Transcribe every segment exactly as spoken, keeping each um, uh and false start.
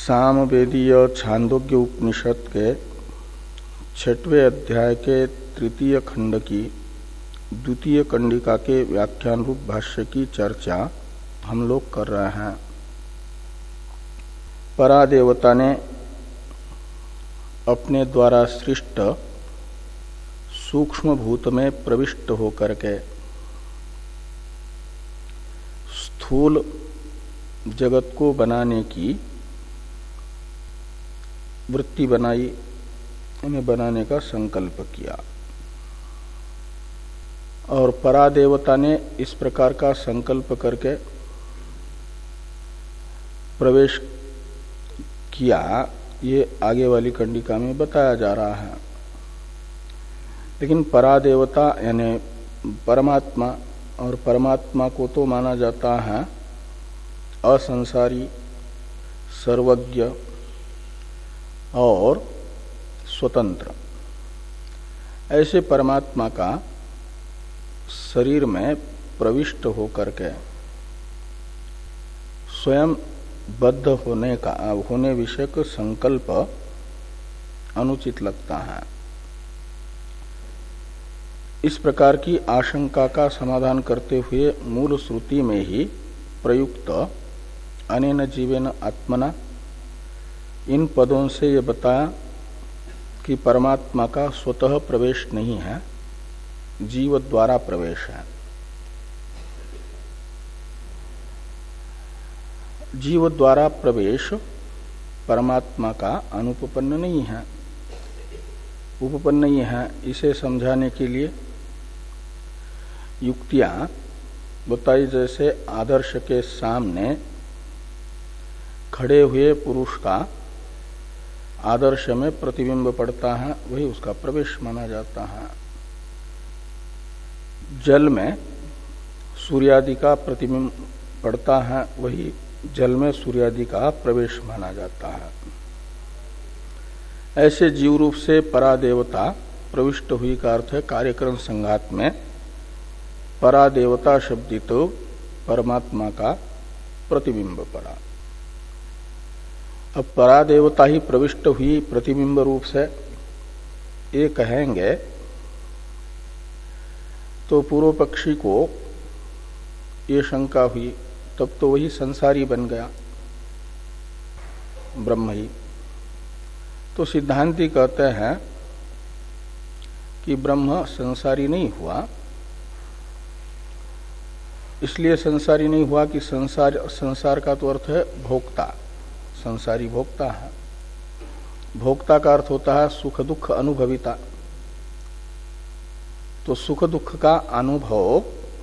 सामवेदीय छांदोग्य उपनिषद के छठवें अध्याय के तृतीय खंड की द्वितीय कंडिका के व्याख्यान रूप भाष्य की चर्चा हम लोग कर रहे हैं। परादेवता ने अपने द्वारा सृष्ट सूक्ष्म भूत में प्रविष्ट होकर के स्थूल जगत को बनाने की वृत्ति बनाई, उन्हें बनाने का संकल्प किया और परादेवता ने इस प्रकार का संकल्प करके प्रवेश किया। ये आगे वाली कंडिका में बताया जा रहा है। लेकिन परादेवता यानी परमात्मा, और परमात्मा को तो माना जाता है असंसारी, सर्वज्ञ और स्वतंत्र। ऐसे परमात्मा का शरीर में प्रविष्ट होकर के स्वयं बद्ध होने का होने विषयक संकल्प अनुचित लगता है। इस प्रकार की आशंका का समाधान करते हुए मूल श्रुति में ही प्रयुक्त अनेन जीवेन आत्मना, इन पदों से ये बताया कि परमात्मा का स्वतः प्रवेश नहीं है, जीव द्वारा प्रवेश है। जीव द्वारा प्रवेश परमात्मा का अनुपपन्न नहीं है, उपपन्न नहीं है। इसे समझाने के लिए युक्तियां बताई। जैसे आदर्श के सामने खड़े हुए पुरुष का आदर्श में प्रतिबिंब पड़ता है, वही उसका प्रवेश माना जाता है। जल में सूर्यादि का प्रतिबिंब पड़ता है, वही जल में सूर्यादि का प्रवेश माना जाता है। ऐसे जीव रूप से परादेवता प्रविष्ट हुई का अर्थ है कार्यक्रम संघात में परादेवता शब्दित तो परमात्मा का प्रतिबिंब पड़ा। अब परादेवता ही प्रविष्ट हुई प्रतिबिंब रूप से ये कहेंगे तो पूर्व पक्षी को ये शंका हुई, तब तो वही संसारी बन गया ब्रह्म ही। तो सिद्धांती कहते हैं कि ब्रह्म संसारी नहीं हुआ। इसलिए संसारी नहीं हुआ कि संसार संसार का तो अर्थ है भोक्ता, संसारी भोक्ता है। भोक्ता का अर्थ होता है सुख दुख अनुभविता। तो सुख दुख का अनुभव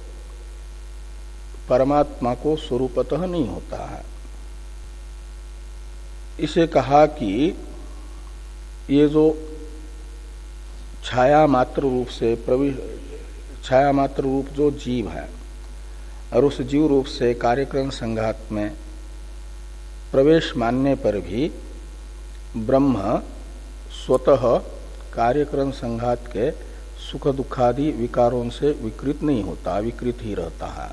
परमात्मा को स्वरूपतः नहीं होता है। इसे कहा कि ये जो छाया मात्र रूप से प्रविष्ट छाया मात्र रूप जो जीव है और उस जीव रूप से कार्यक्रम संघात में प्रवेश मानने पर भी ब्रह्म स्वतः कार्यक्रम संघात के सुख दुखादि विकारों से विकृत नहीं होता, विकृत ही रहता है।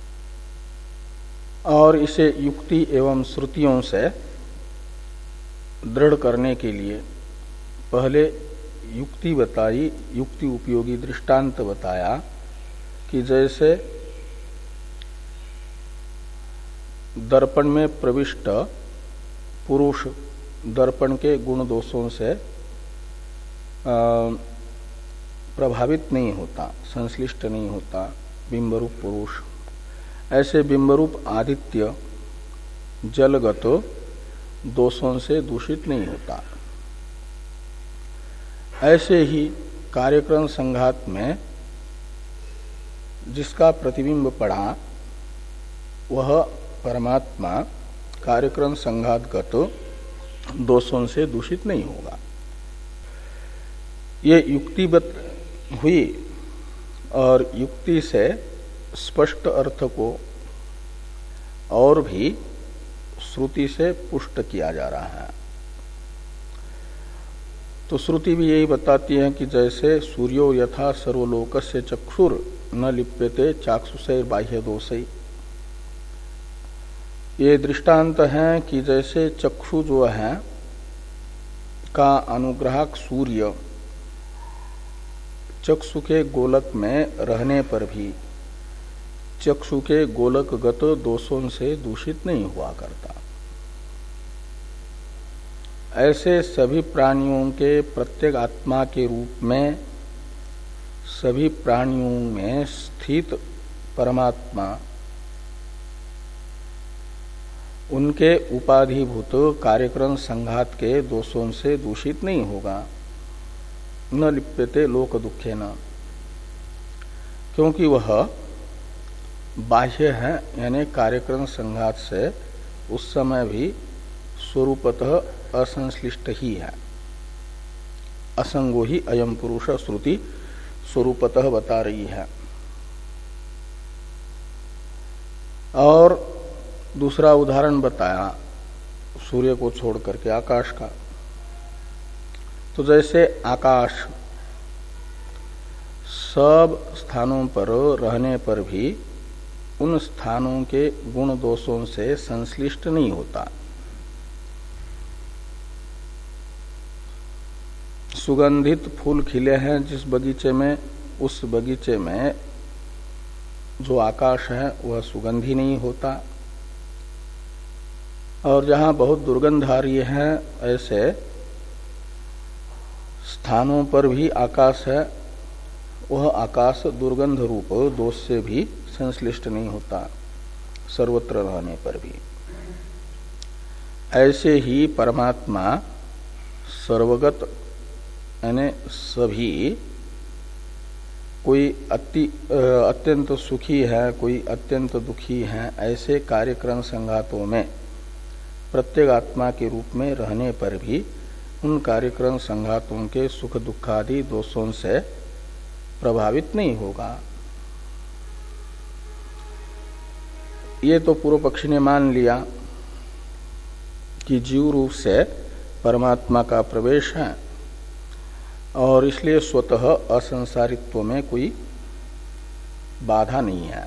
और इसे युक्ति एवं श्रुतियों से दृढ़ करने के लिए पहले युक्ति बताई, युक्ति उपयोगी दृष्टांत बताया कि जैसे दर्पण में प्रविष्ट पुरुष दर्पण के गुण दोषों से प्रभावित नहीं होता, संश्लिष्ट नहीं होता बिंबरूप पुरुष, ऐसे बिंबरूप आदित्य जलगत दोषों से दूषित नहीं होता। ऐसे ही कार्यक्रम संघात में जिसका प्रतिबिंब पड़ा वह परमात्मा कार्यक्रम संघातगत दोषों से दूषित नहीं होगा। ये युक्तिबद्ध हुई और युक्ति से स्पष्ट अर्थ को और भी श्रुति से पुष्ट किया जा रहा है। तो श्रुति भी यही बताती है कि जैसे सूर्यो यथा सर्वलोकस्य चक्षुर न लिप्यते चाक्षुषैर बाह्य दोषै, ये दृष्टांत है कि जैसे चक्षु जो है का अनुग्राहक सूर्य चक्षु के गोलक में रहने पर भी चक्षु के गोलकगत दोषों से दूषित नहीं हुआ करता, ऐसे सभी प्राणियों के प्रत्येक आत्मा के रूप में सभी प्राणियों में स्थित परमात्मा उनके उपाधिभूत कार्यक्रम संघात के दोषों से दूषित नहीं होगा। न लिप्यते लोक दुखे न, क्योंकि वह बाह्य है, यानी कार्यक्रम संघात से उस समय भी स्वरूपतः असंश्लिष्ट ही है। असंगो ही अयम पुरुष श्रुति स्वरूपतः बता रही है। और दूसरा उदाहरण बताया सूर्य को छोड़ करके आकाश का। तो जैसे आकाश सब स्थानों पर रहने पर भी उन स्थानों के गुण दोषों से संश्लिष्ट नहीं होता। सुगंधित फूल खिले हैं जिस बगीचे में, उस बगीचे में जो आकाश है वह सुगंधी नहीं होता, और जहां बहुत दुर्गंध आ रही है ऐसे स्थानों पर भी आकाश है, वह आकाश दुर्गंध रूप दोष से भी संश्लिष्ट नहीं होता सर्वत्र रहने पर भी। ऐसे ही परमात्मा सर्वगत यानी सभी, कोई अति अत्यंत सुखी है, कोई अत्यंत दुखी है, ऐसे कार्यक्रम संघातों में प्रत्येक आत्मा के रूप में रहने पर भी उन कार्यक्रम संघातों के सुख दुखादि दोषों से प्रभावित नहीं होगा। ये तो पूर्व पक्षी ने मान लिया कि जीव रूप से परमात्मा का प्रवेश है और इसलिए स्वतः असंसारित्व में कोई बाधा नहीं है।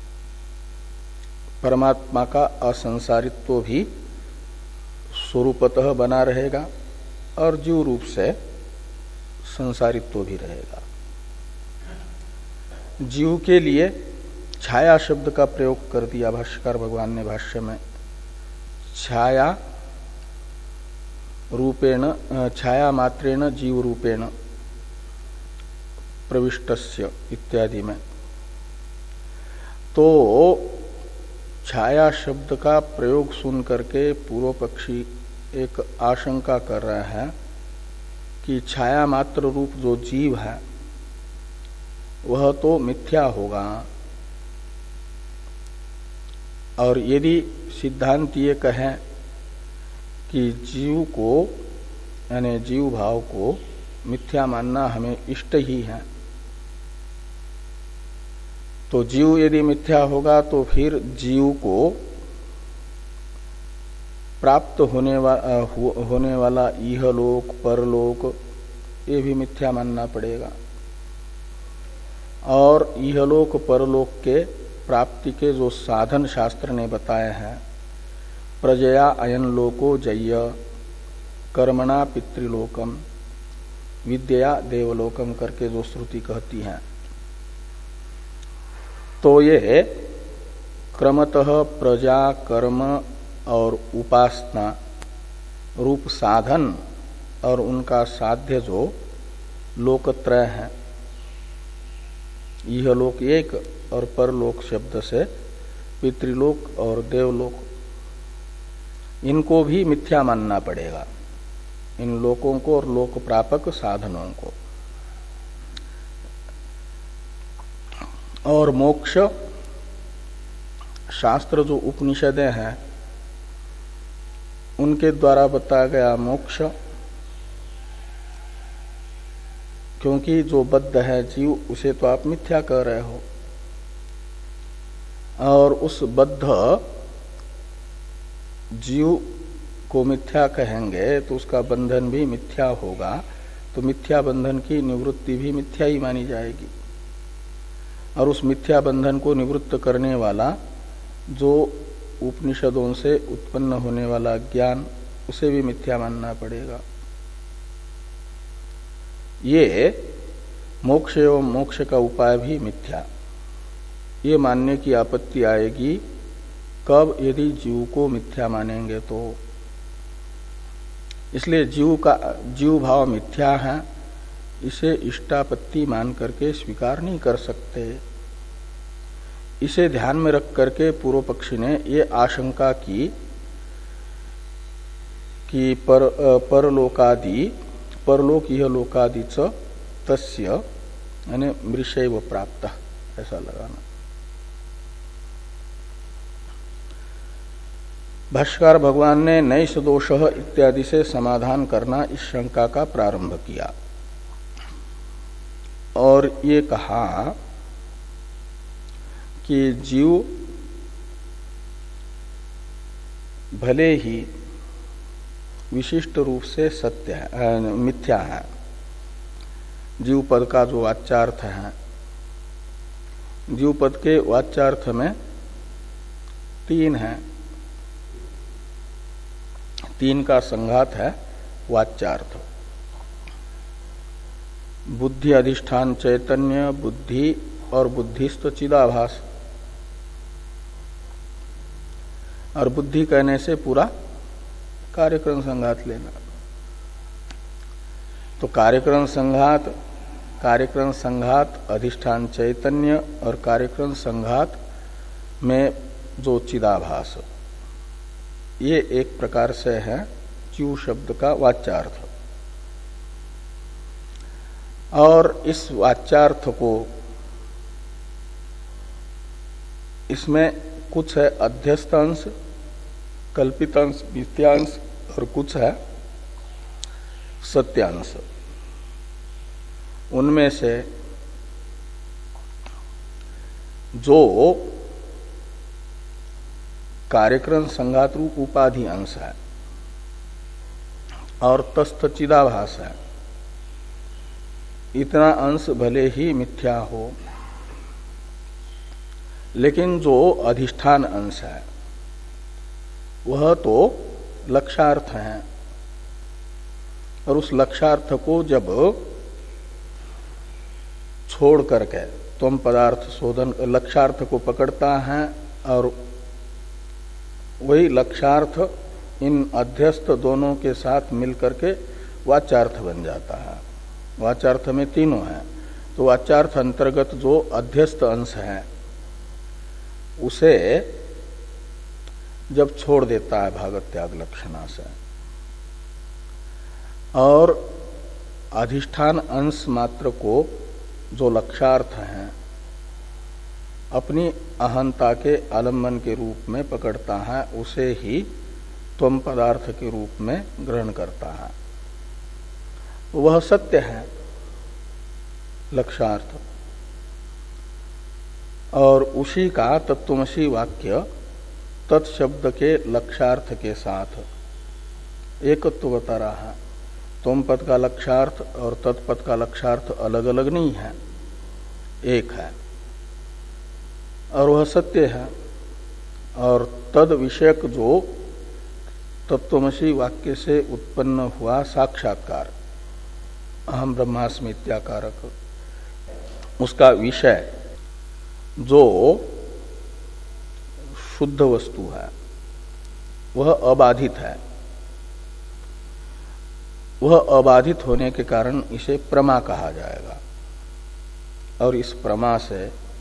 परमात्मा का असंसारित्व भी स्वरूपतः बना रहेगा और जीव रूप से संसारित्व भी रहेगा। जीव के लिए छाया शब्द का प्रयोग कर दिया भाष्यकार भगवान ने भाष्य में। छाया रूपेण, छाया मात्रेण जीव रूपेण प्रविष्टस्य इत्यादि में। तो छाया शब्द का प्रयोग सुन करके पूर्व पक्षी एक आशंका कर रहा है कि छाया मात्र रूप जो जीव है वह तो मिथ्या होगा, और यदि सिद्धांत ये कहें कि जीव को यानी जीव भाव को मिथ्या मानना हमें इष्ट ही है, तो जीव यदि मिथ्या होगा तो फिर जीव को प्राप्त होने, वा, हो, होने वाला इहलोक परलोक ये भी मिथ्या मानना पड़ेगा। और इहलोक परलोक के प्राप्ति के जो साधन शास्त्र ने बताए हैं, प्रजया अयन लोको जय्य कर्मणा पितृलोकम विद्या देवलोकम करके जो श्रुति कहती है, तो ये क्रमतः प्रजा कर्म और उपासना रूप साधन और उनका साध्य जो लोकत्रय है, यह लोक एक और परलोक शब्द से पितृलोक और देवलोक, इनको भी मिथ्या मानना पड़ेगा, इन लोकों को और लोक प्रापक साधनों को। और मोक्ष शास्त्र जो उपनिषदें हैं उनके द्वारा बताया गया मोक्ष, क्योंकि जो बद्ध है जीव उसे तो आप मिथ्या कह रहे हो, और उस बद्ध जीव को मिथ्या कहेंगे तो उसका बंधन भी मिथ्या होगा, तो मिथ्या बंधन की निवृत्ति भी मिथ्या ही मानी जाएगी। और उस मिथ्या बंधन को निवृत्त करने वाला जो उपनिषदों से उत्पन्न होने वाला ज्ञान, उसे भी मिथ्या मानना पड़ेगा। ये मोक्ष एवं मोक्ष का उपाय भी मिथ्या, ये मानने की आपत्ति आएगी कब? यदि जीव को मिथ्या मानेंगे तो। इसलिए जीव का जीव भाव मिथ्या है, इसे इष्टापत्ति मान करके स्वीकार नहीं कर सकते। इसे ध्यान में रख करके पूर्व पक्षी ने ये आशंका की कि पर परलोकादि परलोक यह लोकादि च तस्य यानी मृषैव प्राप्त, ऐसा लगाना। भाष्यकार भगवान ने नैष दोष इत्यादि से समाधान करना इस शंका का प्रारंभ किया और ये कहा कि जीव भले ही विशिष्ट रूप से सत्य है, मिथ्या है। जीव पद का जो वाच्यार्थ है, जीव पद के वाच्यार्थ में तीन है, तीन का संघात है वाच्यार्थ। बुद्धि अधिष्ठान चैतन्य, बुद्धि और बुद्धिस्त चिदाभास। और बुद्धि कहने से पूरा कार्यक्रम संघात लेना। तो कार्यक्रम संघात, कार्यक्रम संघात अधिष्ठान चैतन्य और कार्यक्रम संघात में जो चिदाभास, ये एक प्रकार से है जीव शब्द का वाच्यार्थ। और इस वाच्यार्थ को, इसमें कुछ है अध्यस्त अंश, कल्पित अंश, मिथ्यांश और कुछ है सत्यांश। उनमें से जो कार्यक्रम संघात रूप उपाधि अंश है और तस्थ चिदाभास है, इतना अंश भले ही मिथ्या हो, लेकिन जो अधिष्ठान अंश है वह तो लक्ष्यार्थ है। और उस लक्ष्यार्थ को जब छोड़ करके तुम पदार्थ शोधन, लक्ष्यार्थ को पकड़ता है और वही लक्ष्यार्थ इन अध्यस्त दोनों के साथ मिलकर के वाच्यार्थ बन जाता है। वाच्यार्थ में तीनों हैं, तो वाच्यार्थ अंतर्गत जो अध्यस्त अंश है उसे जब छोड़ देता है भागत त्याग लक्षणा से, और अधिष्ठान अंश मात्र को जो लक्ष्यार्थ है अपनी अहंता के आलम्बन के रूप में पकड़ता है, उसे ही त्वम पदार्थ के रूप में ग्रहण करता है। वह सत्य है लक्ष्यार्थ, और उसी का तत्त्वमसी वाक्य तत्शब्द के लक्ष्यार्थ के साथ एकत्व बता रहा है। तुम पद का लक्ष्यार्थ और तत्पद का लक्ष्यार्थ अलग अलग नहीं है, एक है, और वह सत्य है। और तद विषयक जो तत्त्वमसी वाक्य से उत्पन्न हुआ साक्षात्कार, अहम ब्रह्मास्मि इत्याकारक, उसका विषय जो शुद्ध वस्तु है वह अबाधित है। वह अबाधित होने के कारण इसे प्रमा कहा जाएगा। और इस प्रमा से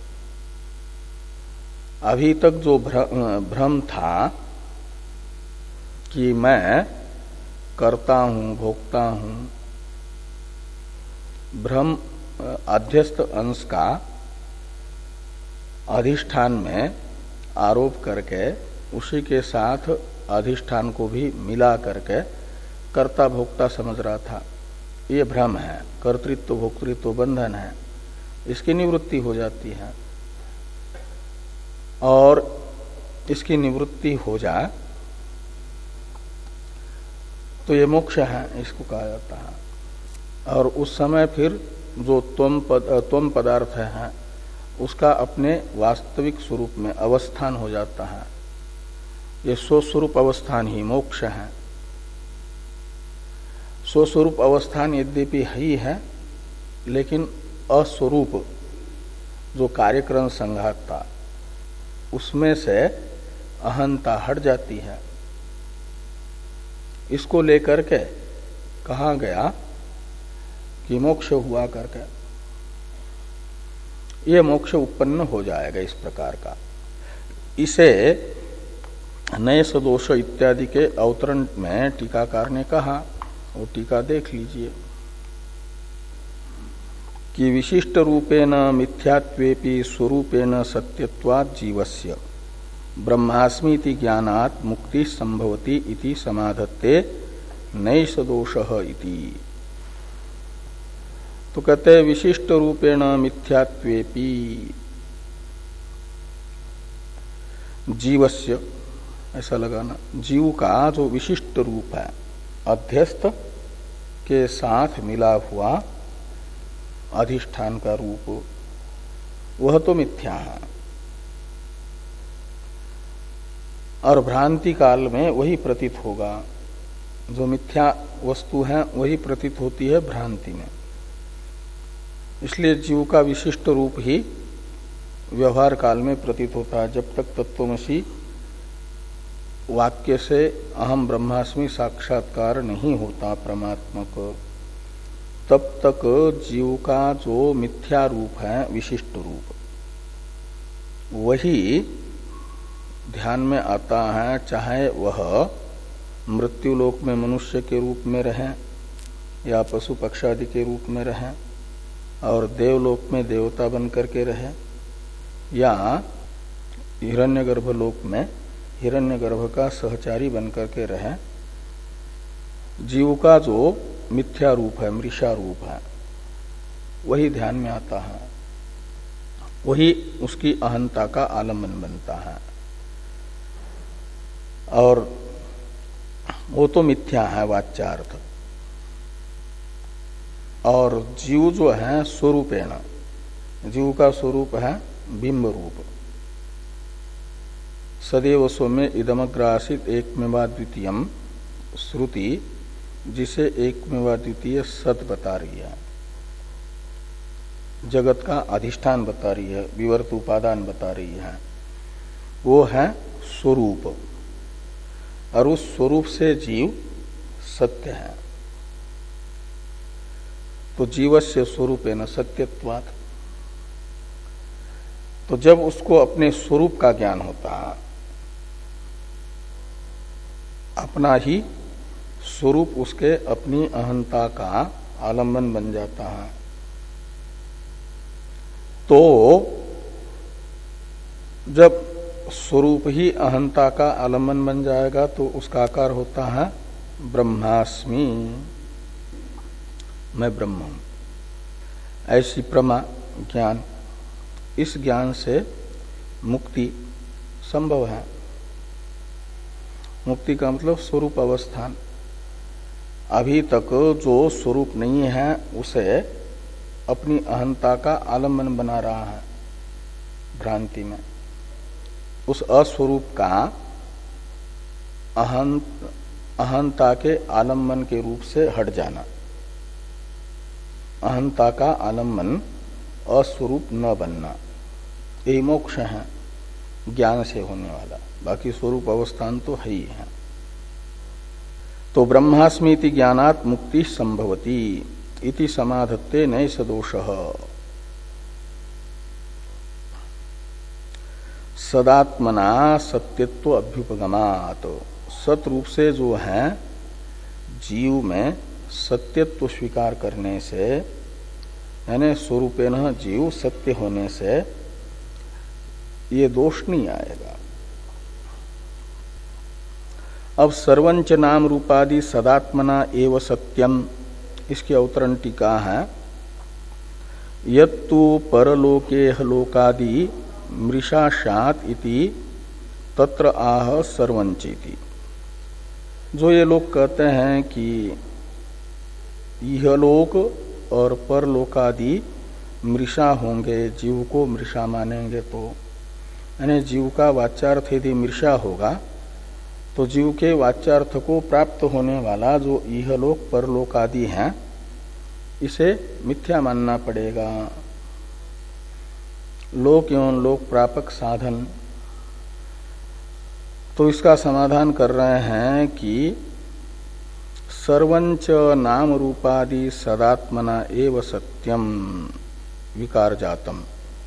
अभी तक जो भ्रम था कि मैं करता हूं, भोगता हूं, भ्रम अध्यस्त अंश का अधिष्ठान में आरोप करके उसी के साथ अधिष्ठान को भी मिला करके कर्ता भोक्ता समझ रहा था। ये भ्रम है, कर्तृत्व भोक्तृत्व बंधन है, इसकी निवृत्ति हो जाती है। और इसकी निवृत्ति हो जाए तो ये मोक्ष है, इसको कहा जाता है। और उस समय फिर जो त्वम पद, त्वम पदार्थ है उसका अपने वास्तविक स्वरूप में अवस्थान हो जाता है। ये स्वस्वरूप अवस्थान ही मोक्ष है। स्वस्वरूप अवस्थान यद्यपि ही है, लेकिन अस्वरूप जो कार्यक्रम संघात था उसमें से अहंता हट जाती है। इसको लेकर के कहा गया कि मोक्ष हुआ करके ये मोक्ष उत्पन्न हो जाएगा इस प्रकार का। इसे नए सदोष इत्यादि के अवतरण में टीकाकार ने कहा, वो टीका देख लीजिए कि विशिष्ट रूपेण मिथ्यात्वेपि स्वरूपेण सत्यत्वात् जीवस्य ब्रह्मास्मीति ज्ञानात् मुक्ति संभवति इति समाधत्ते नैष दोषः इति। तो कहते हैं विशिष्ट रूपेण मिथ्यात्वेपि जीवस्य, ऐसा लगाना, जीव का जो विशिष्ट रूप है अध्यस्त के साथ मिला हुआ अधिष्ठान का रूप, वह तो मिथ्या है और भ्रांति काल में वही प्रतीत होगा। जो मिथ्या वस्तु है वही प्रतीत होती है भ्रांति में। इसलिए जीव का विशिष्ट रूप ही व्यवहार काल में प्रतीत होता है। जब तक तत्वमसि वाक्य से अहम ब्रह्मास्मि साक्षात्कार नहीं होता प्रमात्मक, तब तक जीव का जो मिथ्या रूप है विशिष्ट रूप, वही ध्यान में आता है। चाहे वह मृत्युलोक में मनुष्य के रूप में रहे या पशु पक्षादि के रूप में रहे और देवलोक में देवता बन करके रहे या हिरण्यगर्भ लोक में हिरण्यगर्भ का सहचारी बन करके रहे, जीव का जो मिथ्या रूप है, मृषा रूप है, वही ध्यान में आता है, वही उसकी अहंता का आलम्बन बनता है। और वो तो मिथ्या है वाच्यार्थ। और जीव जो है स्वरूपेण, जीव का स्वरूप है बिंब रूप। सदैव सौम्य इदमग्रासित एकमेवा द्वितीयम श्रुति जिसे एकमेवा द्वितीय सत बता रही है, जगत का अधिष्ठान बता रही है, विवर्त उपादान बता रही है, वो है स्वरूप। और उस स्वरूप से जीव सत्य है। तो जीवस्य स्वरूपेण सत्यत्वात्। तो जब उसको अपने स्वरूप का ज्ञान होता है, अपना ही स्वरूप उसके अपनी अहंता का आलम्बन बन जाता है, तो जब स्वरूप ही अहंता का आलम्बन बन जाएगा तो उसका आकार होता है ब्रह्मास्मि, मैं ब्रह्म हूं। ऐसी प्रमा ज्ञान, इस ज्ञान से मुक्ति संभव है। मुक्ति का मतलब स्वरूप अवस्थान। अभी तक जो स्वरूप नहीं है उसे अपनी अहंता का आलम्बन बना रहा है भ्रांति में। उस अस्वरूप का अहंत अहंता के आलम्बन के रूप से हट जाना। अहंता का आलम्बन अस्वरूप न बनना, यही मोक्ष है ज्ञान से होने वाला। बाकी स्वरूप अवस्थान तो है ही है। तो ब्रह्मास्मीति ज्ञानात् मुक्ति संभवती इति समाधत्ते नैष दोषः। सदात्मना सत्यत्व अभ्युपगमात्। सत रूप से जो है जीव में सत्यत्व स्वीकार करने से, यानी स्वरूपेण जीव सत्य होने से ये दोष नहीं आएगा। अब सर्वंच नाम रूपादि सदात्मना एव सत्यम, इसकी अवतरण टीका है। यत्तु परलोके लोकादि मृषाशात इति तत्र आह सर्वंचेति। जो ये लोग कहते हैं कि इहलोक और परलोकादि मृषा होंगे, जीव को मृषा मानेंगे, तो यानी जीव का वाच्यार्थ यदि मृषा होगा तो जीव के वाच्यार्थ को प्राप्त होने वाला जो इहलोक परलोक आदि है, इसे मिथ्या मानना पड़ेगा। लोक एवं लोक प्रापक साधन, तो इसका समाधान कर रहे हैं कि सर्वंच नाम रूपादि सदात्मना एव सत्यम विकार जातम।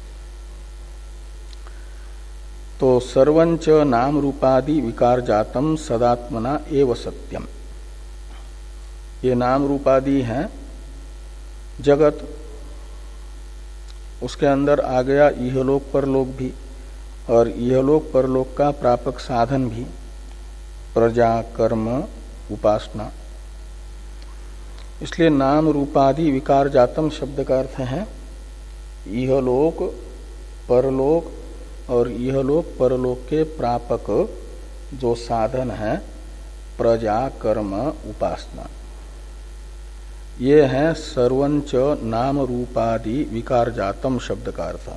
तो सर्वंच नाम रूपादि विकार जातम सदात्मना एव सत्यम, ये नाम रूपादि हैं जगत, उसके अंदर आ गया इहलोक परलोक भी, और इहलोक परलोक का प्रापक साधन भी प्रजा कर्म उपासना। इसलिए नाम रूपादि विकार जातम शब्द का अर्थ है इहलोक परलोक और इहलोक परलोक के प्रापक जो साधन है प्रजा कर्म उपासना, ये है सर्वंच नाम रूपादि विकार जातम शब्द का अर्थ।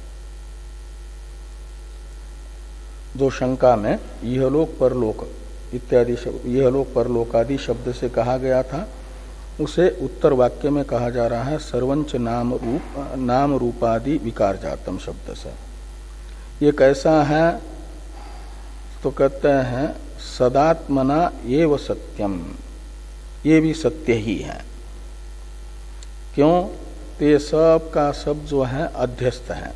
जो शंका में इहलोक परलोक इत्यादि इहलोक परलोक आदि शब्द से कहा गया था, उसे उत्तर वाक्य में कहा जा रहा है सर्वंच नाम रूप नाम रूपादि विकार जातम शब्द से। ये कैसा है? तो कहते हैं सदात्मना एव सत्यम, ये भी सत्य ही है। क्यों? तो ये सब का सब जो है अध्यस्त है।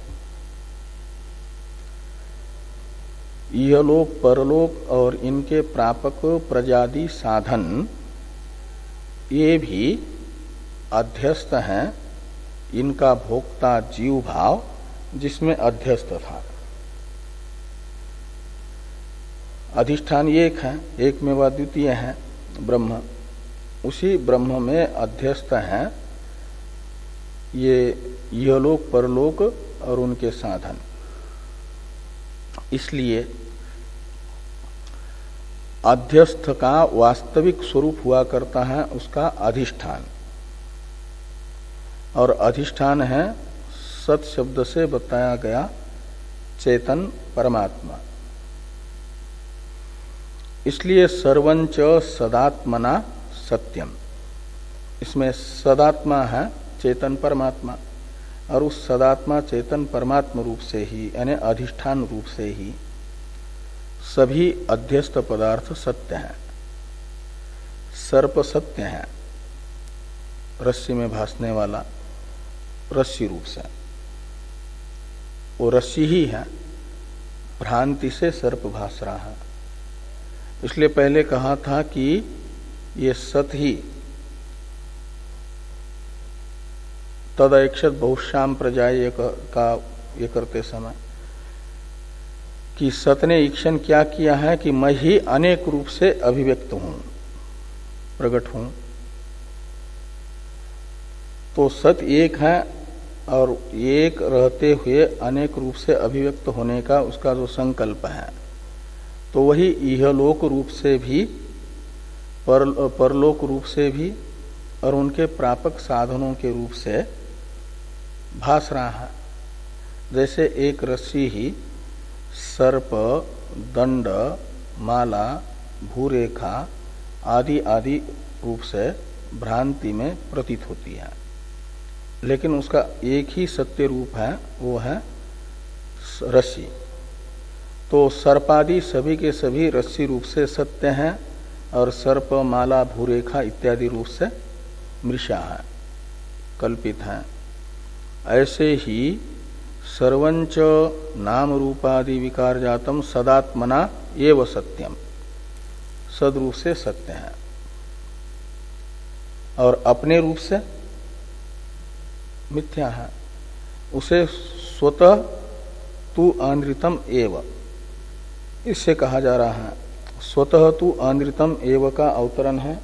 इहलोक परलोक और इनके प्रापक प्रजादि साधन ये भी अध्यस्त हैं, इनका भोक्ता जीव भाव जिसमें अध्यस्त था। अधिष्ठान एक है, एक में वह द्वितीय है ब्रह्म, उसी ब्रह्म में अध्यस्त है ये इहलोक परलोक और उनके साधन। इसलिए अध्यस्थ का वास्तविक स्वरूप हुआ करता है उसका अधिष्ठान, और अधिष्ठान है सत शब्द से बताया गया चेतन परमात्मा। इसलिए सर्वंच सदात्मना सत्यम, इसमें सदात्मा है चेतन परमात्मा, और उस सदात्मा चेतन परमात्मा रूप से ही यानी अधिष्ठान रूप से ही सभी अध्यस्त पदार्थ सत्य हैं। सर्प सत्य है, रस्सी में भासने वाला रस्सी रूप से, वो रस्सी ही है, भ्रांति से सर्प भास रहा है। इसलिए पहले कहा था कि ये सत ही तदैक्षत बहुश्याम प्रजाय का ये करते समय कि सत ने ईक्षण क्या किया है कि मैं ही अनेक रूप से अभिव्यक्त हूं, प्रकट हूं। तो सत एक है और एक रहते हुए अनेक रूप से अभिव्यक्त होने का उसका जो संकल्प है, तो वही इहलोक रूप से भी पर, परलोक रूप से भी और उनके प्रापक साधनों के रूप से भास रहा है। जैसे एक रस्सी ही सर्प, दंड, माला, भूरेखा आदि आदि रूप से भ्रांति में प्रतीत होती है, लेकिन उसका एक ही सत्य रूप है, वो है रस्सी। तो सर्पादि सभी के सभी रस्सी रूप से सत्य हैं और सर्प, माला, भूरेखा इत्यादि रूप से मृषा है, कल्पित है। ऐसे ही सर्वंच नाम रूपादि विकार जातम सदात्मना एव सत्यम, सदरूप से सत्य है, और अपने रूप से मिथ्या है। उसे स्वतः तू अनृतम एव, इससे कहा जा रहा है। स्वतः तू अनृतम एव का अवतरण है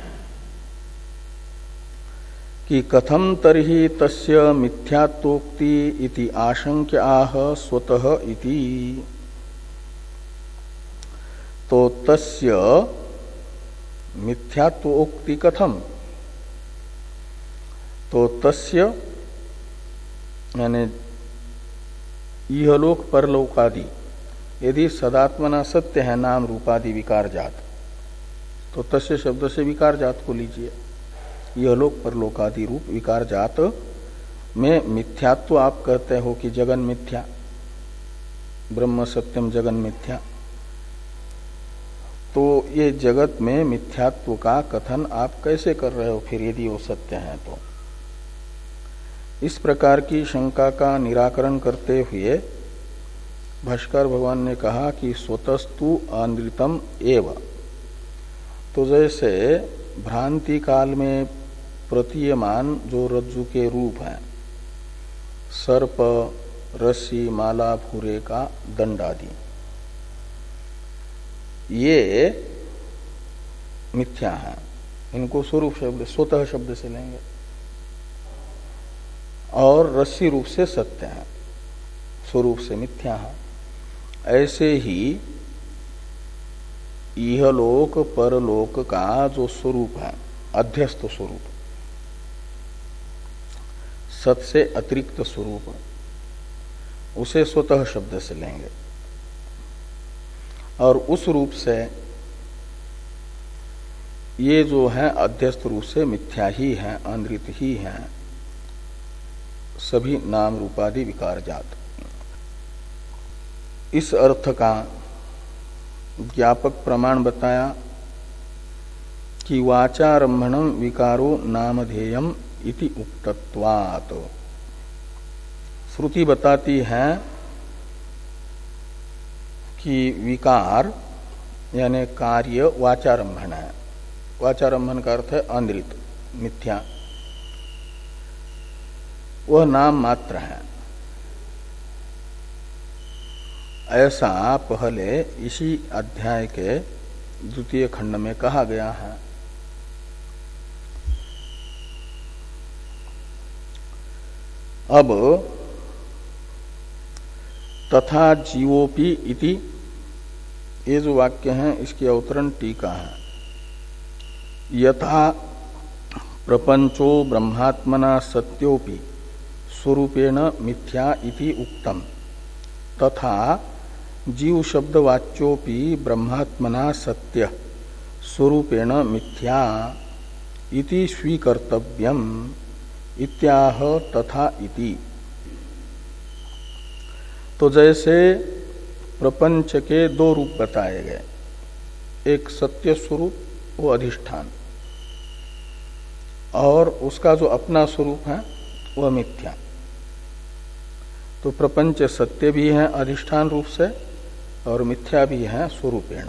कि कथम तरहि तस्य मिथ्यात्वोक्ति इति आशंक्य आह स्वतः इति। तो तस्य मिथ्यात्वोक्ति कथम, तो तस्य यानी इहलोक परलोकादि यदि सदात्मना सत्य है नाम रूपादि विकार जात, तो तस्य शब्द से विकार जात को लीजिए। यह लोक परलोकादि रूप विकार जात में मिथ्यात्व आप कहते हो कि जगन मिथ्या, ब्रह्म सत्यम जगन मिथ्या, तो ये जगत में मिथ्यात्व का कथन आप कैसे कर रहे हो फिर, यदि वो सत्य है तो? इस प्रकार की शंका का निराकरण करते हुए भाष्कर भगवान ने कहा कि स्वतस्तु अनृतम एव। तो जैसे भ्रांति काल में प्रतीयमान जो रज्जु के रूप हैं, सर्प, रस्सी, माला, भूरे का दंड आदि, ये मिथ्या है। इनको स्वरूप शब्द स्वतः शब्द से लेंगे, और रस्सी रूप से सत्य है, स्वरूप से मिथ्या है। ऐसे ही यह लोक परलोक का जो स्वरूप है, अध्यस्त स्वरूप, सत से अतिरिक्त स्वरूप, उसे स्वतः शब्द से लेंगे, और उस रूप से ये जो है अध्यस्त रूप से मिथ्या ही है, अनृत ही है, सभी नाम रूपादि विकार जात। इस अर्थ का ज्ञापक प्रमाण बताया कि वाचारंभणम विकारो नामधेयम इति उक्तत्वात्। श्रुति बताती है कि विकार यानी कार्य वाचारंभन है। वाचारंभन का अर्थ है अनृत, मिथ्या, वह नाम मात्र है। ऐसा पहले इसी अध्याय के द्वितीय खंड में कहा गया है। अब तथा जीवोपि इति, ये जो वाक्य है इसकी अवतरण टीका है। यथा प्रपंचो ब्रह्मात्मना सत्योपि स्वरूपेण मिथ्या इति उक्तम, तथा जीव शब्द वाच्योपि ब्रह्मात्मना सत्य स्वरूपेण मिथ्या इति स्वीकर्तव्यम इत्याह तथा इति। तो जैसे प्रपंच के दो रूप बताए गए, एक सत्य स्वरूप वो अधिष्ठान, और उसका जो अपना स्वरूप है वह मिथ्या। तो प्रपंच सत्य भी है अधिष्ठान रूप से, और मिथ्या भी है स्वरूपेण।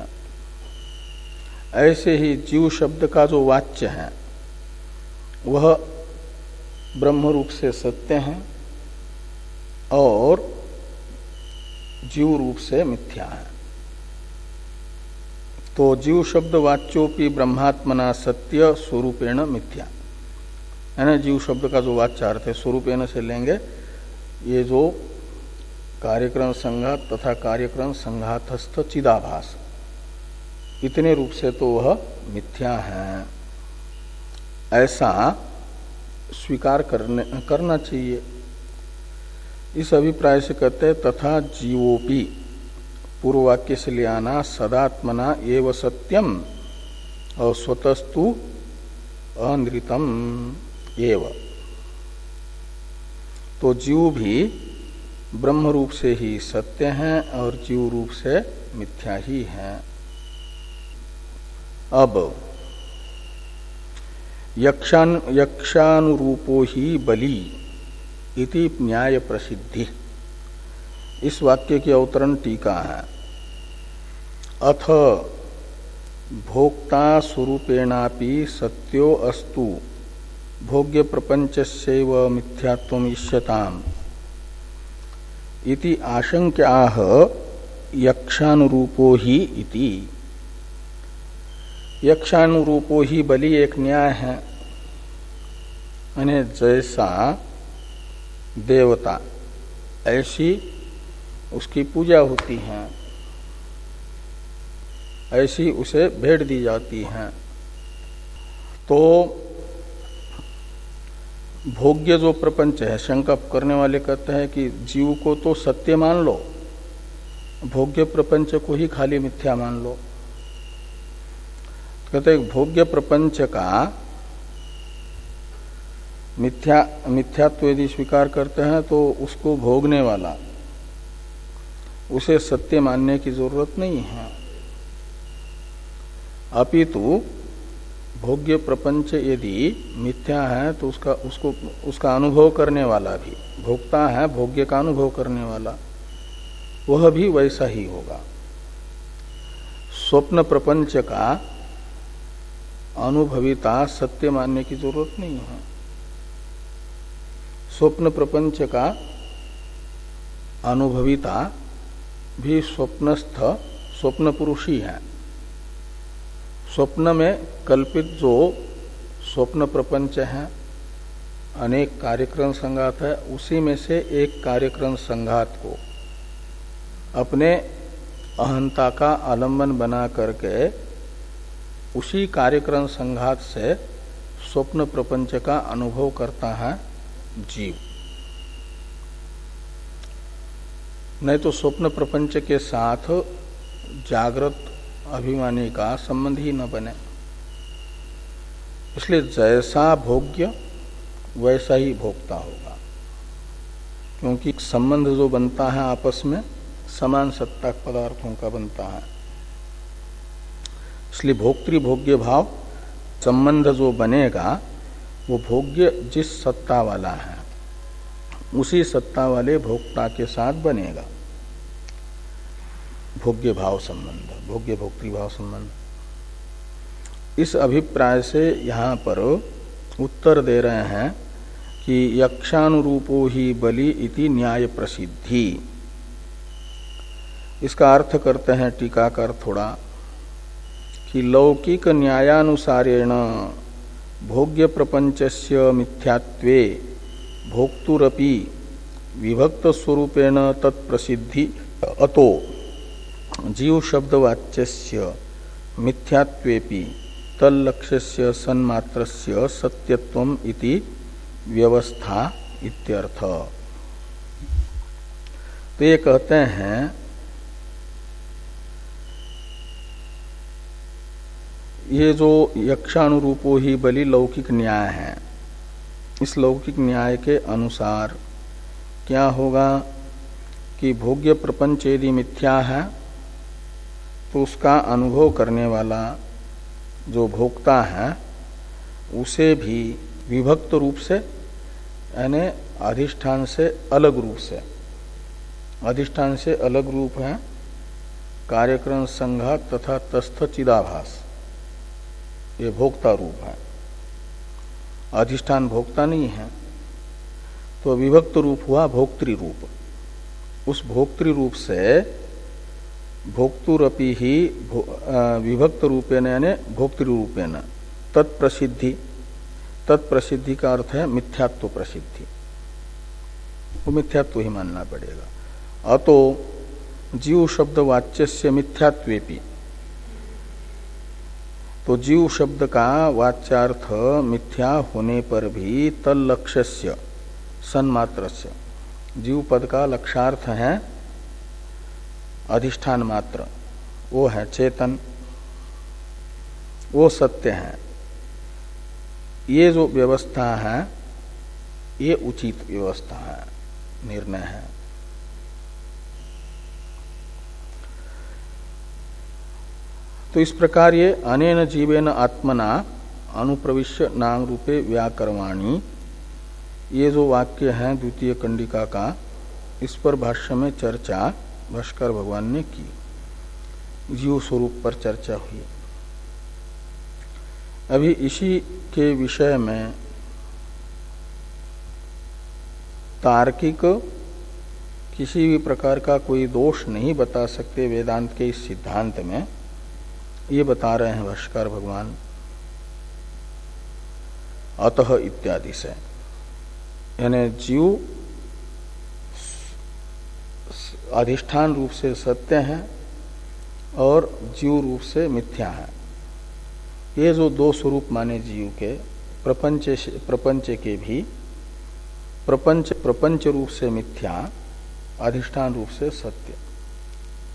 ऐसे ही जीव शब्द का जो वाच्य है वह ब्रह्म रूप से सत्य है और जीव रूप से मिथ्या है। तो जीव शब्द वाच्योपि ब्रह्मात्मना सत्य स्वरूपेण मिथ्या, यानी जीव शब्द का जो वाच्यार्थ है स्वरूपेण से लेंगे, ये जो कार्यक्रम संघात तथा कार्यक्रम संघातस्थ चिदाभास, इतने रूप से तो वह मिथ्या है, ऐसा स्वीकार करने करना चाहिए। इस अभिप्राय से कहते हैं तथा जीवोपि, पूर्व वाक्य से ले आना, सदात्मना एव सत्यम और स्वतस्तु अनृतम एव। तो जीव भी ब्रह्म रूप से ही सत्य हैं और जीव रूप से मिथ्या ही हैं। अब यक्षान यक्षानुरूपो ही बलि इति न्याय प्रसिद्धि, इस वाक्य की अवतरण टीका है। अथ भोक्ता स्वरूपेणापि सत्यो अस्तु भोग्य प्रपंचस्यैव मिथ्यात्वम् इष्यताम् इति आशंक्याह यक्षानुरूपो ही इति। यक्षानुरूपो ही बलि एक न्याय है, यानी जैसा देवता ऐसी उसकी पूजा होती है, ऐसी उसे भेंट दी जाती है। तो भोग्य जो प्रपंच है, शंका करने वाले कहते हैं कि जीव को तो सत्य मान लो, भोग्य प्रपंच को ही खाली मिथ्या मान लो। कहते भोग्य प्रपंच का मिथ्या मिथ्यात्व यदि स्वीकार करते हैं तो उसको भोगने वाला उसे सत्य मानने की जरूरत नहीं है, अपितु भोग्य प्रपंच यदि मिथ्या है तो उसका उसको उसका अनुभव करने वाला भी, भोक्ता है भोग्य का अनुभव करने वाला, वह भी वैसा ही होगा। स्वप्न प्रपंच का अनुभविता सत्य मानने की जरूरत नहीं है। स्वप्न प्रपंच का अनुभविता भी स्वप्नस्थ स्वप्न पुरुष ही है। स्वप्न में कल्पित जो स्वप्न प्रपंच है, अनेक कार्यक्रम संघात है, उसी में से एक कार्यक्रम संघात को अपने अहंता का आलंबन बना करके उसी कार्यक्रम संघात से स्वप्न प्रपंच का अनुभव करता है जीव। नहीं तो स्वप्न प्रपंच के साथ जागृत अभिमानी का संबंध ही न बने। इसलिए जैसा भोग्य वैसा ही भोक्ता होगा, क्योंकि संबंध जो बनता है आपस में समान सत्ता पदार्थों का बनता है। इसलिए भोक्तृ भोग्य भाव संबंध जो बनेगा वो भोग्य जिस सत्ता वाला है उसी सत्ता वाले भोक्ता के साथ बनेगा। भोग्य भाव संबंध, भोग्य भोक्तृ भाव संबंध। इस अभिप्राय से यहाँ पर उत्तर दे रहे हैं कि यक्षानुरूपो ही बलि इति न्याय प्रसिद्धि। इसका अर्थ करते हैं टीकाकार थोड़ा कि लौकिक न्यायानुसारेण भोग्य प्रपंचस्य मिथ्यात्वे भोक्तुरपि विभक्त स्वरूपेण तत्प्रसिद्धि अतो जीव शब्दवाच्यस्य मिथ्यात्वेपि तल्लक्ष्यस्य सन्मात्रस्य सत्यत्वम इति व्यवस्था इत्यर्थ। तो ये कहते हैं ये जो यक्षानुरूपो ही बलि लौकिक न्याय है, इस लौकिक न्याय के अनुसार क्या होगा कि भोग्य प्रपंच यदि मिथ्या है तो उसका अनुभव करने वाला जो भोक्ता है उसे भी विभक्त रूप से यानी अधिष्ठान से अलग रूप से, अधिष्ठान से अलग रूप है कार्यक्रम संघात तथा तस्थ चिदाभास, ये भोक्ता रूप है, अधिष्ठान भोक्ता नहीं है। तो विभक्त रूप हुआ भोक्तृ रूप। उस भोक्तृ रूप से भोक्तुरपि ही भो, विभक्त रूपेण यानी भोक्तृ रूपेण तत्प्रसिद्धि, तत्प्रसिद्धि का अर्थ है मिथ्यात्व प्रसिद्धि, वो मिथ्यात्व ही मानना पड़ेगा। अतो जीव शब्द वाच्यस्य मिथ्यात्वेपि, तो जीव शब्द का वाच्यार्थ मिथ्या होने पर भी तल्लक्ष्यस्य सन्मात्रस्य, जीव पद का लक्ष्यार्थ है अधिष्ठान मात्र, वो है चेतन, वो सत्य है। ये जो व्यवस्था है ये उचित व्यवस्था है, निर्णय है। तो इस प्रकार ये अनेन जीवेन आत्मना अनुप्रविश्य नाम रूपे व्याकरवाणी, ये जो वाक्य है द्वितीय कंडिका का, इस पर भाष्य में चर्चा भाष्कर भगवान ने की, जीव स्वरूप पर चर्चा हुई। अभी इसी के विषय में तार्किक किसी भी प्रकार का कोई दोष नहीं बता सकते वेदांत के इस सिद्धांत में, ये बता रहे हैं भाष्कर भगवान। अतः इत्यादि से यानी जीव अधिष्ठान रूप से सत्य है और जीव रूप से मिथ्या है। ये जो दो स्वरूप माने जीव के, प्रपंच प्रपंच के भी प्रपंच प्रपंच रूप से मिथ्या, अधिष्ठान रूप से सत्य,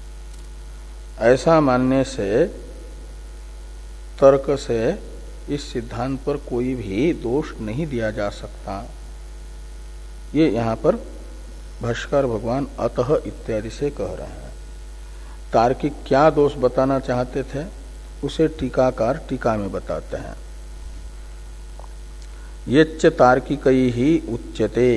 ऐसा मानने से तर्क से इस सिद्धांत पर कोई भी दोष नहीं दिया जा सकता। ये यहाँ पर भाष्कर भगवान अतः इत्यादि से कह रहे हैं। तार्किक क्या दोष बताना चाहते थे उसे टीकाकार टीका में बताते हैं। यच्च तार्किकै ही उच्यते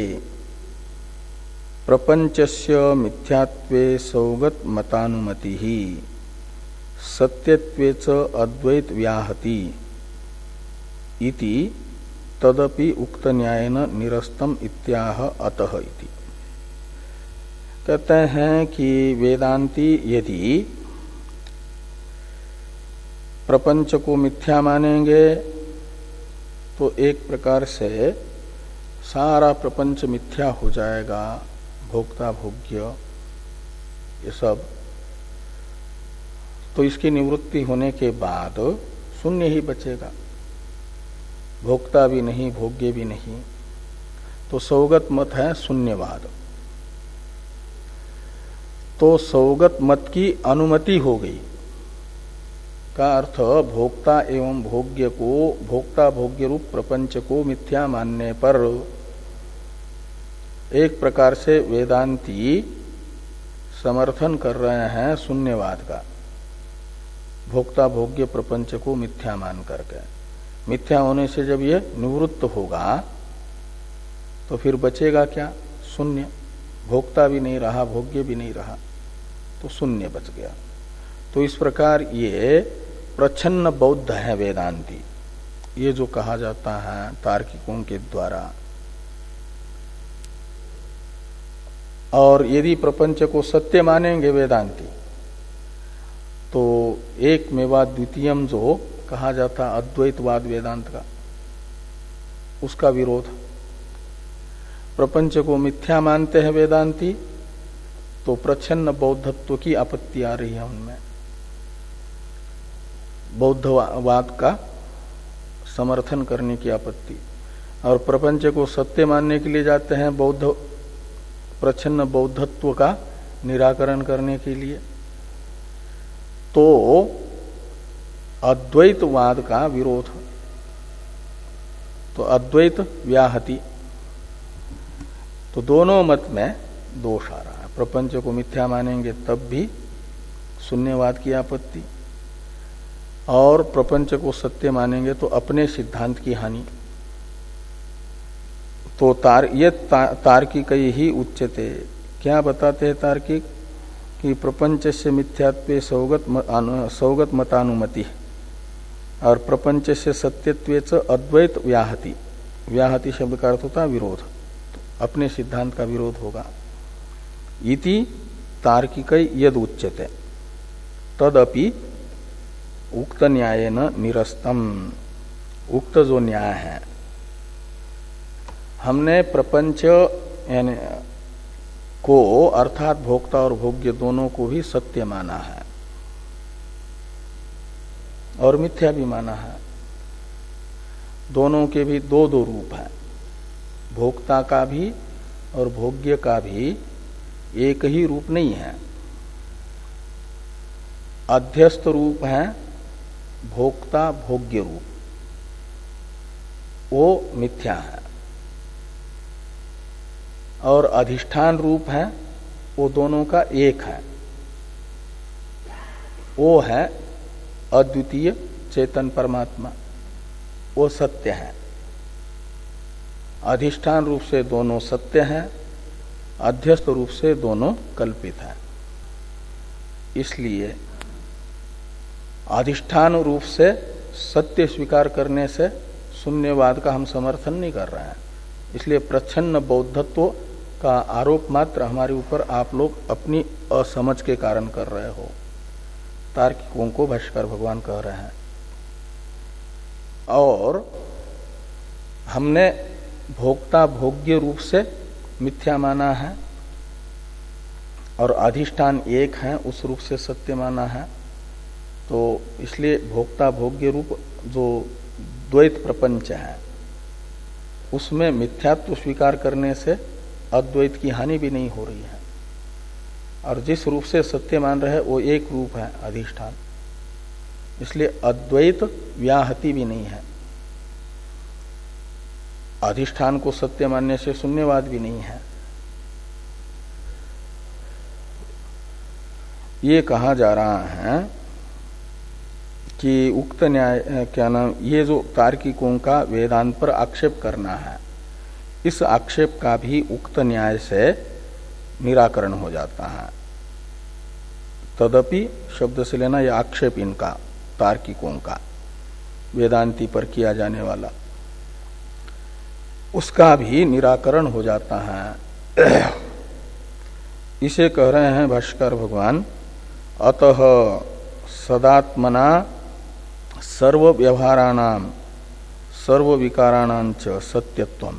प्रपंचस्य मिथ्यात्वे सौगत मतानुमति ही सत्यत्वे च अद्वैत व्याहति इति तदपि उक्त न्यायेन निरस्तम इत्याह अतः इति। कहते हैं कि वेदांती यदि प्रपंच को मिथ्या मानेंगे तो एक प्रकार से सारा प्रपंच मिथ्या हो जाएगा, भोक्ता भोग्य ये सब। तो इसकी निवृत्ति होने के बाद शून्य ही बचेगा, भोक्ता भी नहीं भोग्य भी नहीं। तो सौगत मत है शून्यवाद। तो सौगत मत की अनुमति हो गई का अर्थ भोक्ता एवं भोग्य को, भोक्ता भोग्य रूप प्रपंच को मिथ्या मानने पर एक प्रकार से वेदांती समर्थन कर रहे हैं शून्यवाद का, भोक्ता भोग्य प्रपंच को मिथ्या मान करके। मिथ्या होने से जब ये निवृत्त होगा तो फिर बचेगा क्या? शून्य। भोक्ता भी नहीं रहा, भोग्य भी नहीं रहा, तो शून्य बच गया। तो इस प्रकार ये प्रच्छन्न बौद्ध है वेदांती, ये जो कहा जाता है तार्किकों के द्वारा। और यदि प्रपंच को सत्य मानेंगे वेदांती तो एक मेवा द्वितीयम जो कहा जाता अद्वैतवाद वेदांत का, उसका विरोध। प्रपंच को मिथ्या मानते हैं वेदांती तो प्रच्छन्न बौद्धत्व की आपत्ति आ रही है उनमें, बौद्धवाद का समर्थन करने की आपत्ति। और प्रपंच को सत्य मानने के लिए जाते हैं बौद्ध, प्रच्छन्न बौद्धत्व का निराकरण करने के लिए। तो अद्वैतवाद का विरोध, तो अद्वैत व्याहति। तो दोनों मत में दोष आ रहा है। प्रपंच को मिथ्या मानेंगे तब भी शून्यवाद की आपत्ति, और प्रपंच को सत्य मानेंगे तो अपने सिद्धांत की हानि। तो तार ये ता, तार्किक ही उच्यते। क्या बताते हैं तार्किक? कि प्रपंच से मिथ्यात्वे सौगत सौगत मतानुमति और प्रपंच से सत्यत्वे च अद्वैत व्याहति। व्याहति शब्द का अर्थ होता है विरोध, तो अपने सिद्धांत का विरोध होगा। इति तार्किक यद उच्यते तदपि उक्त न्यायेन निरस्तम। उक्त जो न्याय है, हमने प्रपंच यानी को अर्थात भोक्ता और भोग्य दोनों को भी सत्य माना है और मिथ्या भी माना है। दोनों के भी दो दो रूप हैं, भोक्ता का भी और भोग्य का भी एक ही रूप नहीं है। अध्यस्त रूप है भोक्ता भोग्य रूप, वो मिथ्या है। और अधिष्ठान रूप है वो दोनों का एक है, वो है अद्वितीय चेतन परमात्मा, वो सत्य है। अधिष्ठान रूप से दोनों सत्य हैं, अध्यस्त रूप से दोनों कल्पित हैं। इसलिए अधिष्ठान रूप से सत्य स्वीकार करने से शून्यवाद का हम समर्थन नहीं कर रहे हैं। इसलिए प्रच्छन्न बौद्धत्व का आरोप मात्र हमारे ऊपर आप लोग अपनी असमझ के कारण कर रहे हो। तार्किकों को भाष्कर भगवान कह रहे हैं। और हमने भोक्ता भोग्य रूप से मिथ्या माना है और अधिष्ठान एक है उस रूप से सत्य माना है। तो इसलिए भोक्ता भोग्य रूप जो द्वैत प्रपंच है उसमें मिथ्यात्व स्वीकार करने से अद्वैत की हानि भी नहीं हो रही है। और जिस रूप से सत्य मान रहे वो एक रूप है अधिष्ठान, इसलिए अद्वैत व्याहति भी नहीं है। अधिष्ठान को सत्य मानने से शून्यवाद भी नहीं है। ये कहा जा रहा है कि उक्त न्याय क्या नाम, ये जो तार्किकों का वेदांत पर आक्षेप करना है, इस आक्षेप का भी उक्त न्याय से निराकरण हो जाता है। तदपि शब्द से लेना यह आक्षेप इनका तार्किकों का वेदांती पर किया जाने वाला, उसका भी निराकरण हो जाता है। इसे कह रहे हैं भाष्कर भगवान, अतः सदात्मना सर्व व्यवहाराणाम सर्व विकाराणां च सत्यत्वम्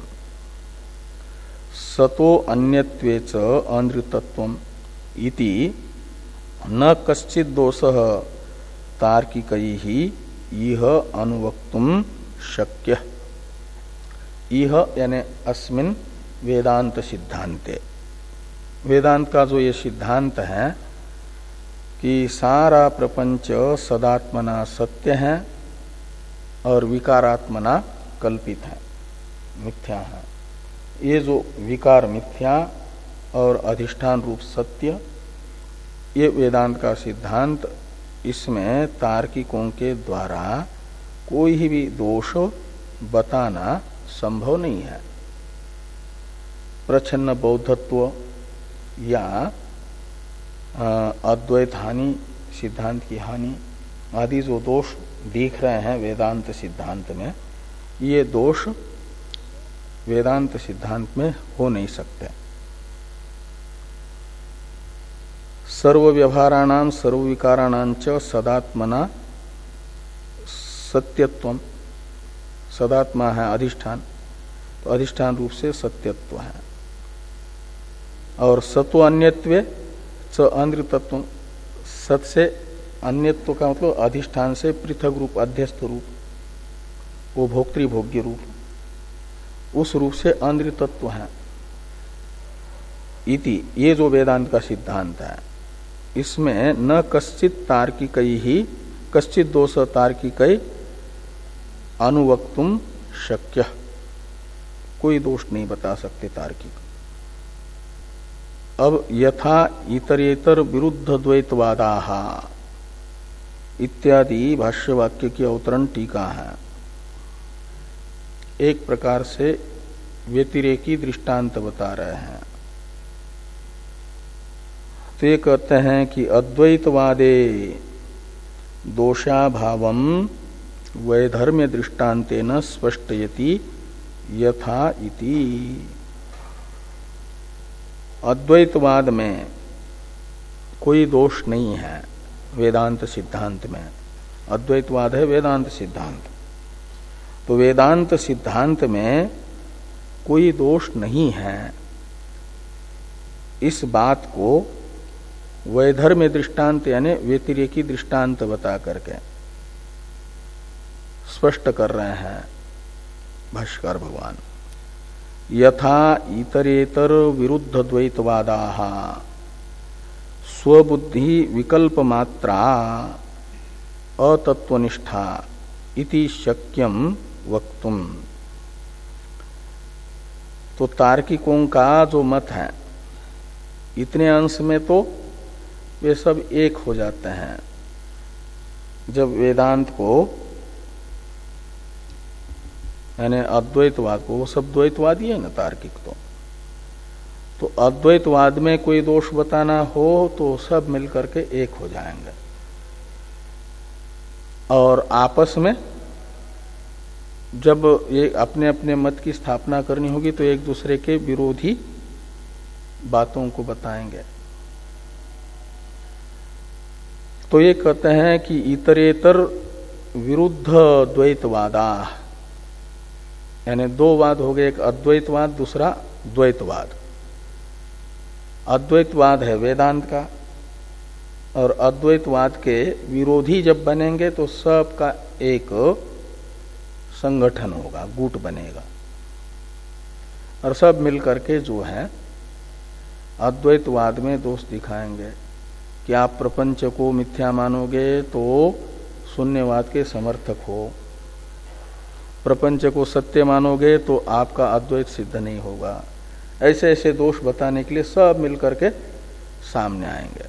सतो अन्यत्वे च अनृतत्वम् इति न कश्चित् दोषः तार्किकैः इह अनुवक्तुं शक्यः। इह यानी अस्मिन् वेदांत सिद्धांते, वेदांत का जो ये सिद्धांत है कि सारा प्रपंच सदात्मना सत्य है और विकारात्मना कल्पित है, मिथ्या है। ये जो विकार मिथ्या और अधिष्ठान रूप सत्य, ये वेदांत का सिद्धांत, इसमें तार्किकों के द्वारा कोई भी दोष बताना संभव नहीं है। प्रच्छन्न बौद्धत्व या अद्वैत हानि, सिद्धांत की हानि आदि जो दोष दिख रहे हैं वेदांत सिद्धांत में, ये दोष वेदांत सिद्धांत में हो नहीं सकते। सर्व व्यवहाराणाम सर्व विकाराणां च सदात्मना सत्यत्वम्, सदात्मा है अधिष्ठान, तो अधिष्ठान रूप से सत्यत्व है। और सत्व अन्यत्वे च अनृतत्व, सत से अन्यत्व का मतलब अधिष्ठान से पृथक रूप, अध्यस्त रूप, वो भोक्तृ भोग्य रूप, उस रूप से अनृतत्व है। इति, ये जो वेदांत का सिद्धांत है, इसमें न कश्चित तार्किकै ही कश्चित दोष तार्किकै अनुवक्तुम शक्य, कोई दोष नहीं बता सकते तार्किक। अब यथा इतरेतर विरुद्ध द्वैतवादाः इत्यादि भाष्य वाक्य की अवतरण टीका है। एक प्रकार से व्यतिरेकी दृष्टांत बता रहे हैं। तो ये कहते हैं कि अद्वैतवादे दोषाभावम वैधर्म्य दृष्टान्तेन स्पष्टयति यथा इति। अद्वैतवाद में कोई दोष नहीं है वेदांत सिद्धांत में। अद्वैतवाद है वेदांत सिद्धांत, तो वेदांत सिद्धांत में कोई दोष नहीं है, इस बात को वैधर्म्य दृष्टांत यानी व्यतिरेकी दृष्टांत बता करके स्पष्ट कर रहे हैं भाष्यकार भगवान। यथा इतरेतर विरुद्ध द्वैतवादाः स्वबुद्धि विकल्प मात्रा अतत्वनिष्ठा इति शक्यम वक्तुम। तो तार्किकों का जो मत है, इतने अंश में तो वे सब एक हो जाते हैं। जब वेदांत को यानी अद्वैतवाद को, वो सब द्वैतवादी है ना तार्किक, तो तो अद्वैतवाद में कोई दोष बताना हो तो सब मिलकर के एक हो जाएंगे, और आपस में जब ये अपने अपने मत की स्थापना करनी होगी तो एक दूसरे के विरोधी बातों को बताएंगे। तो ये कहते हैं कि इतरेतर विरुद्ध द्वैतवादा, यानी दो वाद हो गए, एक अद्वैतवाद दूसरा द्वैतवाद। अद्वैतवाद है वेदांत का, और अद्वैतवाद के विरोधी जब बनेंगे तो सबका एक संगठन होगा, गुट बनेगा, और सब मिलकर के जो है अद्वैतवाद में दोष दिखाएंगे कि आप प्रपंच को मिथ्या मानोगे तो शून्यवाद के समर्थक हो, प्रपंच को सत्य मानोगे तो आपका अद्वैत सिद्ध नहीं होगा। ऐसे ऐसे दोष बताने के लिए सब मिलकर के सामने आएंगे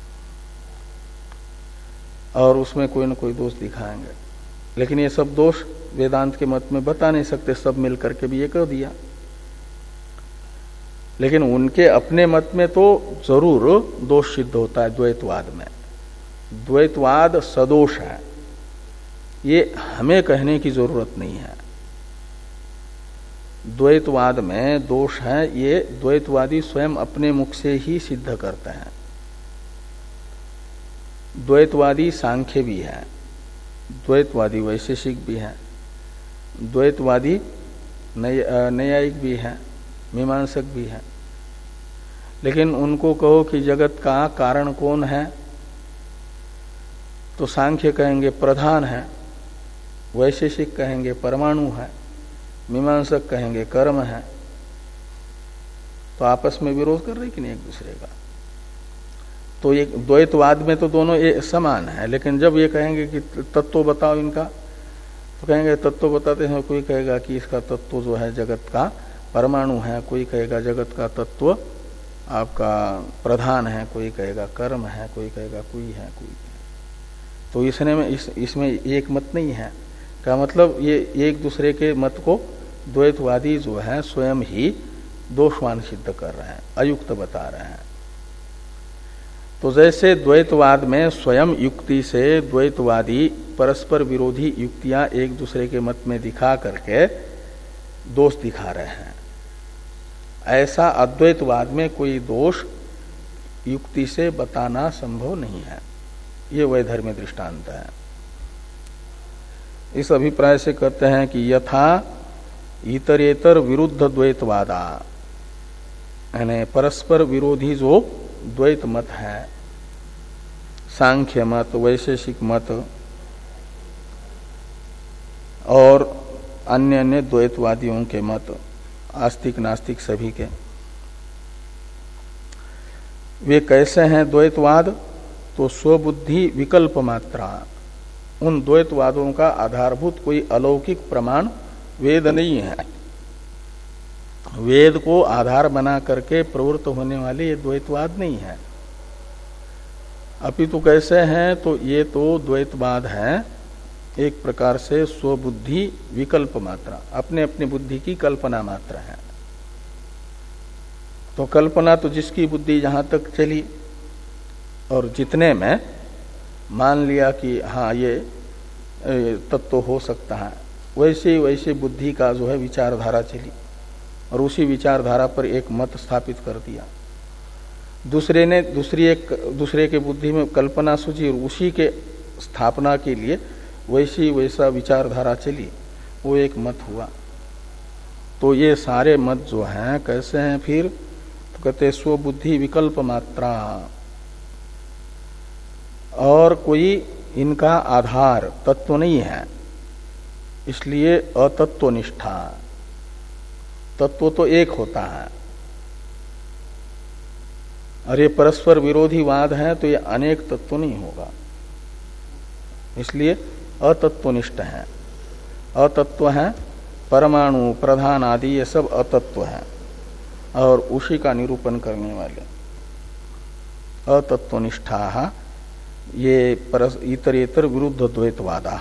और उसमें कोई न कोई दोष दिखाएंगे। लेकिन ये सब दोष वेदांत के मत में बता नहीं सकते, सब मिलकर के भी ये कह दिया। लेकिन उनके अपने मत में तो जरूर दोष सिद्ध होता है द्वैतवाद में। द्वैतवाद सदोष है, ये हमें कहने की जरूरत नहीं है। द्वैतवाद में दोष है, ये द्वैतवादी स्वयं अपने मुख से ही सिद्ध करते हैं। द्वैतवादी सांख्य भी है, द्वैतवादी वैशेषिक भी है, द्वैतवादी न्यायिक भी है, मीमांसक भी है। लेकिन उनको कहो कि जगत का कारण कौन है, तो सांख्य कहेंगे प्रधान है, वैशेषिक कहेंगे परमाणु है, मीमांसक कहेंगे कर्म है। तो आपस में विरोध कर रहे कि नहीं एक दूसरे का। तो ये द्वैतवाद में तो दोनों ये समान है। लेकिन जब ये कहेंगे कि तत्व बताओ इनका, तो कहेंगे तत्व बताते हैं, कोई कहेगा कि इसका तत्व जो है जगत का परमाणु है, कोई कहेगा जगत का तत्व आपका प्रधान है, कोई कहेगा कर्म है, कोई कहेगा कोई है कोई है। तो इसने में इस इसमें एक मत नहीं है का मतलब ये एक दूसरे के मत को द्वैतवादी जो है स्वयं ही दोषवान सिद्ध कर रहे हैं, अयुक्त बता रहे हैं। तो जैसे द्वैतवाद में स्वयं युक्ति से द्वैतवादी परस्पर विरोधी युक्तियां एक दूसरे के मत में दिखा करके दोष दिखा रहे हैं, ऐसा अद्वैतवाद में कोई दोष युक्ति से बताना संभव नहीं है। ये वैधर्म्य दृष्टांत है। इस अभिप्राय से कहते हैं कि यथा इतरेतर विरुद्ध द्वैतवादा, यानी परस्पर विरोधी जो द्वैत मत है, सांख्य मत, वैशेषिक मत और अन्य अन्य द्वैतवादियों के मत, आस्तिक नास्तिक सभी के, वे कैसे हैं द्वैतवाद? तो स्वबुद्धि विकल्प मात्रा, उन द्वैतवादों का आधारभूत कोई अलौकिक प्रमाण वेद नहीं है। वेद को आधार बना करके प्रवृत्त होने वाले ये द्वैतवाद नहीं है। अपितु कैसे हैं? तो ये तो द्वैतवाद है एक प्रकार से स्वबुद्धि विकल्प मात्रा, अपने अपने बुद्धि की कल्पना मात्र है। तो कल्पना तो जिसकी बुद्धि जहां तक चली और जितने में मान लिया कि हाँ ये तत्व हो सकता है, वैसे वैसे बुद्धि का जो है विचारधारा चली और उसी विचारधारा पर एक मत स्थापित कर दिया। दूसरे ने दूसरी एक दूसरे के बुद्धि में कल्पना सूझी और उसी के स्थापना के लिए वैसी वैसा विचारधारा चली, वो एक मत हुआ। तो ये सारे मत जो हैं कैसे हैं फिर? तो कहते स्वबुद्धि विकल्प मात्रा, और कोई इनका आधार तत्व नहीं है, इसलिए अतत्वनिष्ठा। तत्व तो एक होता है और ये परस्पर विरोधी वाद है, तो ये अनेक तत्व नहीं होगा, इसलिए अतत्वनिष्ठ है। अतत्व है परमाणु, प्रधान आदि, ये सब अतत्व है और उसी का निरूपण करने वाले अतत्वनिष्ठा, ये परस इतरेतर विरुद्ध द्वैतवादा।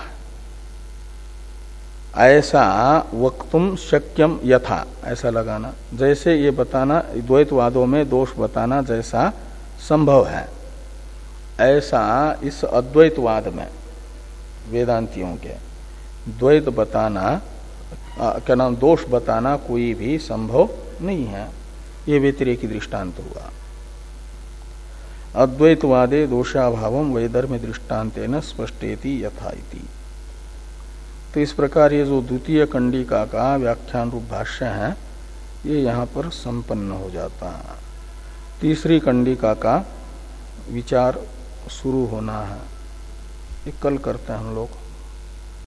ऐसा वक्तुम शक्यम यथा, ऐसा लगाना, जैसे ये बताना द्वैतवादों में दोष बताना जैसा संभव है, ऐसा इस अद्वैतवाद में वेदांतियों के द्वैत बताना क्या नाम दोष बताना कोई भी संभव नहीं है। ये व्यतिरेकी दृष्टांत हुआ। अद्वैतवादे दोषाभावम वैधर्म्य दृष्टांतेन स्पष्टेति यथा इति। तो इस प्रकार ये जो द्वितीय कंडिका का व्याख्यान रूप भाष्य है ये यहाँ पर संपन्न हो जाता है। तीसरी कंडिका का विचार शुरू होना है, ये कल करते हैं हम लोग।